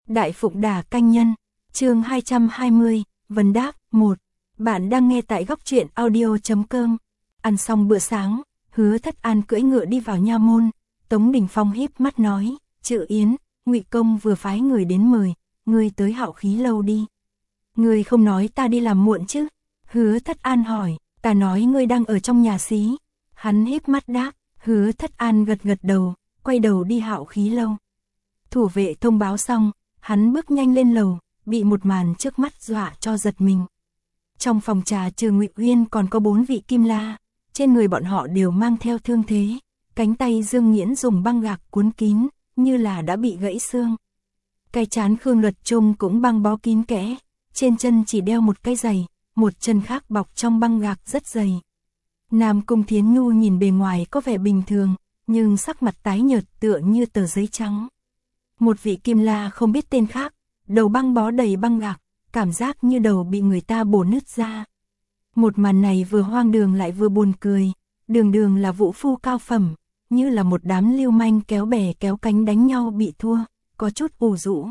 Đại Phụng Đà Canh Nhân, chương 220, vấn đáp 1. Bạn đang nghe tại góc truyện audio.com. Ăn xong bữa sáng, Hứa Thất An cưỡi ngựa đi vào nha môn. Tống Đình Phong híp mắt nói, Trự Yến, Ngụy Công vừa phái người đến mời, ngươi tới Hạo Khí lâu đi. Ngươi không nói ta đi làm muộn chứ? Hứa Thất An hỏi, ta nói ngươi đang ở trong nhà xí. Hắn híp mắt đáp, Hứa Thất An gật gật đầu, quay đầu đi Hạo Khí lâu. Thủ vệ thông báo xong, hắn bước nhanh lên lầu, bị một màn trước mắt dọa cho giật mình. Trong phòng trà trừ Ngụy Uyên còn có 4 vị Kim La, trên người bọn họ đều mang theo thương thế, cánh tay Dương Nghiễn dùng băng gạc cuốn kín, như là đã bị gãy xương. Cái trán Khương Luật Trung cũng băng bó kín kẽ, trên chân chỉ đeo một cái giày, một chân khác bọc trong băng gạc rất dày. Nam Cung Thiến Nhu nhìn bề ngoài có vẻ bình thường, nhưng sắc mặt tái nhợt tựa như tờ giấy trắng. Một vị Kim La không biết tên khác, đầu băng bó đầy băng gạc, cảm giác như đầu bị người ta bổ nứt ra. Một màn này vừa hoang đường lại vừa buồn cười, đường đường là vũ phu cao phẩm, như là một đám lưu manh kéo bè kéo cánh đánh nhau bị thua, có chút ủ rũ.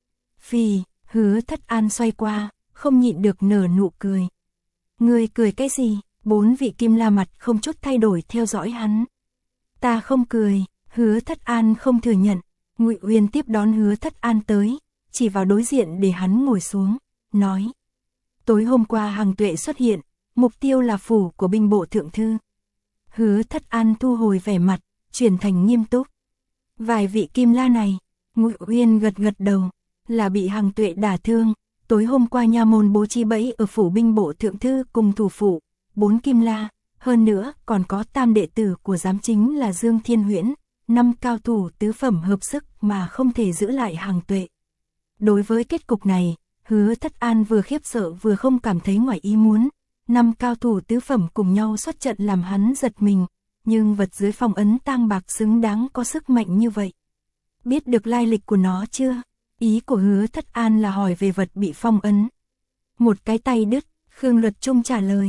Phì, Hứa Thất An xoay qua, không nhịn được nở nụ cười. Ngươi cười cái gì? 4 vị Kim La mặt không chút thay đổi theo dõi hắn. Ta không cười, Hứa Thất An không thừa nhận. Ngụy Uyên tiếp đón Hứa Thất An tới, chỉ vào đối diện để hắn ngồi xuống, nói. Tối hôm qua Hằng Tuệ xuất hiện, mục tiêu là phủ của binh bộ thượng thư. Hứa Thất An thu hồi vẻ mặt, chuyển thành nghiêm túc. Vài vị Kim La này, Ngụy Uyên gật gật đầu, là bị Hằng Tuệ đả thương. Tối hôm qua nha môn bố trí bẫy ở phủ binh bộ thượng thư cùng thủ phủ, 4 Kim La, hơn nữa còn có tam đệ tử của giám chính là Dương Thiên Huyễn. 5 cao thủ tứ phẩm hợp sức mà không thể giữ lại Hằng Tuệ. Đối với kết cục này, Hứa Thất An vừa khiếp sợ vừa không cảm thấy ngoài ý muốn. 5 cao thủ tứ phẩm cùng nhau xuất trận làm hắn giật mình, nhưng vật dưới phong ấn tang bạc xứng đáng có sức mạnh như vậy. Biết được lai lịch của nó chưa? Ý của Hứa Thất An là hỏi về vật bị phong ấn. Một cái tay đứt, Khương Luật Trung trả lời.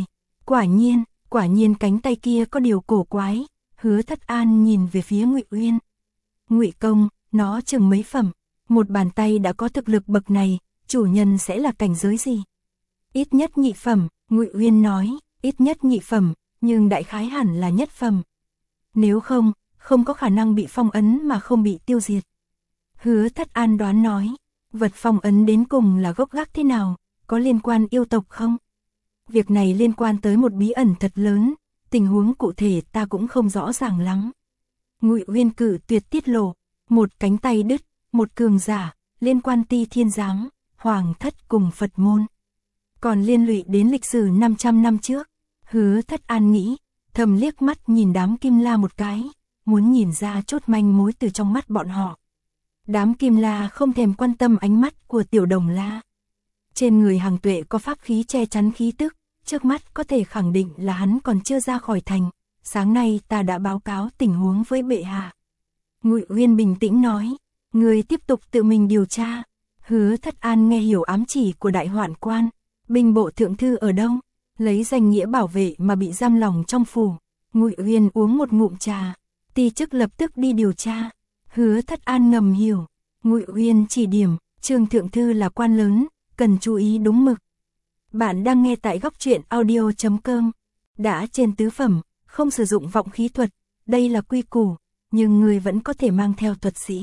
Quả nhiên cánh tay kia có điều cổ quái. Hứa Thất An nhìn về phía Ngụy Uyên. Ngụy Công, nó chừng mấy phẩm, một bàn tay đã có thực lực bậc này, chủ nhân sẽ là cảnh giới gì? Ít nhất nhị phẩm, Ngụy Uyên nói, ít nhất nhị phẩm, nhưng đại khái hẳn là nhất phẩm. Nếu không có khả năng bị phong ấn mà không bị tiêu diệt. Hứa Thất An đoán nói, vật phong ấn đến cùng là gốc gác thế nào, có liên quan yêu tộc không? Việc này liên quan tới một bí ẩn thật lớn. Tình huống cụ thể ta cũng không rõ ràng lắm. Ngụy Uyên cử tuyệt tiết lộ, một cánh tay đứt, một cường giả, liên quan Ti Thiên Giám, Hoàng Thất cùng Phật môn. Còn liên lụy đến lịch sử 500 năm trước. Hứa Thất An nghĩ, thầm liếc mắt nhìn đám Kim La một cái, muốn nhìn ra chốt manh mối từ trong mắt bọn họ. Đám Kim La không thèm quan tâm ánh mắt của Tiểu Đồng La. Trên người Hằng Tuệ có pháp khí che chắn khí tức. Trước mắt có thể khẳng định là hắn còn chưa ra khỏi thành, sáng nay ta đã báo cáo tình huống với bệ hạ. Ngụy Uyên bình tĩnh nói, người tiếp tục tự mình điều tra. Hứa Thất An nghe hiểu ám chỉ của đại hoạn quan, binh bộ thượng thư ở đâu, lấy danh nghĩa bảo vệ mà bị giam lỏng trong phủ. Ngụy Uyên uống một ngụm trà, ti chức lập tức đi điều tra. Hứa Thất An ngầm hiểu, Ngụy Uyên chỉ điểm, Trương thượng thư là quan lớn, cần chú ý đúng mực. Bạn đang nghe tại góc truyện audio.com. Đã trên tứ phẩm, không sử dụng vọng khí thuật, đây là quy củ, nhưng người vẫn có thể mang theo thuật sĩ.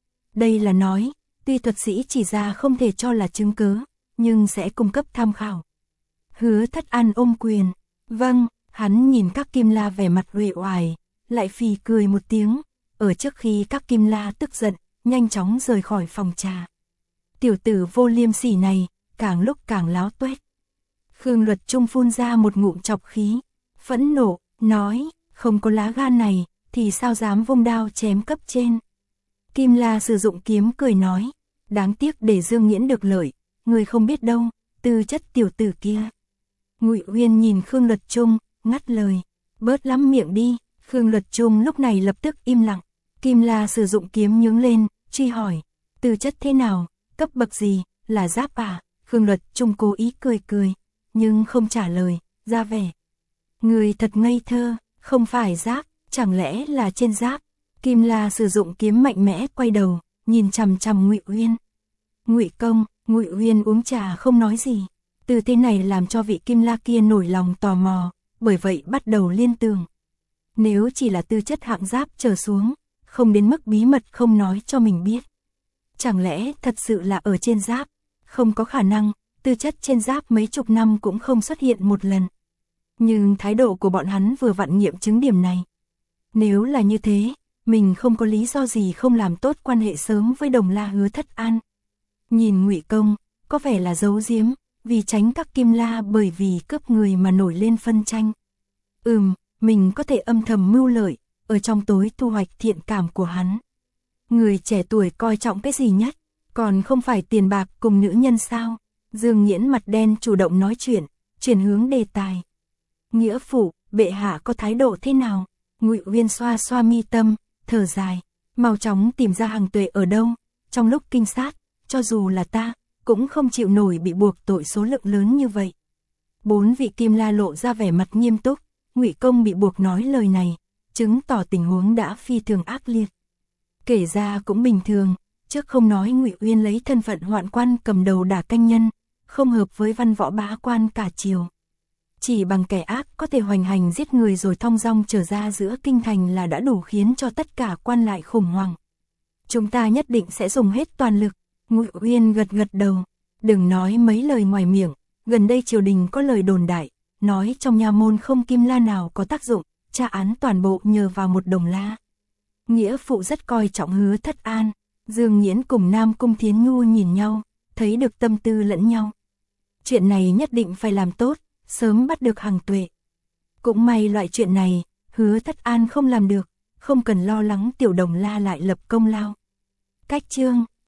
Đây là nói, tuy thuật sĩ chỉ ra không thể cho là chứng cứ, nhưng sẽ cung cấp tham khảo. Hứa Thất An ôm quyền, vâng, hắn nhìn các Kim La vẻ mặt uể oải, lại phì cười một tiếng, ở trước khi các Kim La tức giận, nhanh chóng rời khỏi phòng trà. Tiểu tử vô liêm sỉ này, càng lúc càng láo tuét. Khương Luật Trung phun ra một ngụm chọc khí, phẫn nộ, nói, không có lá gan này, thì sao dám vung đao chém cấp trên. Kim La sử dụng kiếm cười nói, đáng tiếc để Dương Nghiễn được lợi, người không biết đâu, tư chất tiểu tử kia. Ngụy Uyên nhìn Khương Luật Trung, ngắt lời, bớt lắm miệng đi. Khương Luật Trung lúc này lập tức im lặng. Kim La sử dụng kiếm nhướng lên, truy hỏi, tư chất thế nào, cấp bậc gì, là giáp à? Khương Luật Trung cố ý cười, nhưng không trả lời, ra vẻ. Người thật ngây thơ, không phải giáp, chẳng lẽ là trên giáp? Kim La sử dụng kiếm mạnh mẽ quay đầu, nhìn chằm chằm Ngụy Uyên. Ngụy Công, Ngụy Uyên uống trà không nói gì. Từ thế này làm cho vị Kim La kia nổi lòng tò mò, bởi vậy bắt đầu liên tưởng. Nếu chỉ là tư chất hạng giáp trở xuống, không đến mức bí mật không nói cho mình biết. Chẳng lẽ thật sự là ở trên giáp? Không có khả năng, tư chất trên giáp mấy chục năm cũng không xuất hiện một lần. Nhưng thái độ của bọn hắn vừa vặn nghiệm chứng điểm này. Nếu là như thế, mình không có lý do gì không làm tốt quan hệ sớm với Đồng La Hứa Thất An. Nhìn Ngụy Công, có vẻ là giấu giếm, vì tránh các Kim La bởi vì cướp người mà nổi lên phân tranh. Mình có thể âm thầm mưu lợi, ở trong tối thu hoạch thiện cảm của hắn. Người trẻ tuổi coi trọng cái gì nhất, còn không phải tiền bạc cùng nữ nhân sao? Dương Nghiễn mặt đen chủ động nói chuyện, chuyển hướng đề tài. Nghĩa phụ, bệ hạ có thái độ thế nào? Ngụy Uyên xoa xoa mi tâm, thở dài, mau chóng tìm ra Hằng Tuệ ở đâu. Trong lúc kinh sát, cho dù là ta, cũng không chịu nổi bị buộc tội số lượng lớn như vậy. 4 vị Kim La lộ ra vẻ mặt nghiêm túc. Ngụy Công bị buộc nói lời này, chứng tỏ tình huống đã phi thường ác liệt. Kể ra cũng bình thường, trước không nói Ngụy Uyên lấy thân phận hoạn quan cầm đầu đả canh nhân, không hợp với văn võ bá quan cả triều. Chỉ bằng kẻ ác có thể hoành hành giết người rồi thong dong trở ra giữa kinh thành là đã đủ khiến cho tất cả quan lại khủng hoảng. Chúng ta nhất định sẽ dùng hết toàn lực. Ngụy Uyên gật gật đầu, đừng nói mấy lời ngoài miệng, gần đây triều đình có lời đồn đại, nói trong nha môn không Kim La nào có tác dụng, tra án toàn bộ nhờ vào một Đồng La. Nghĩa phụ rất coi trọng Hứa Thất An. Dương Nghiễn cùng Nam Cung Thiến Nhu nhìn nhau, thấy được tâm tư lẫn nhau. Chuyện này nhất định phải làm tốt, sớm bắt được Hằng Tuệ. Cũng may loại chuyện này, Hứa Thất An không làm được, không cần lo lắng tiểu Đồng La lại lập công lao. Cách chương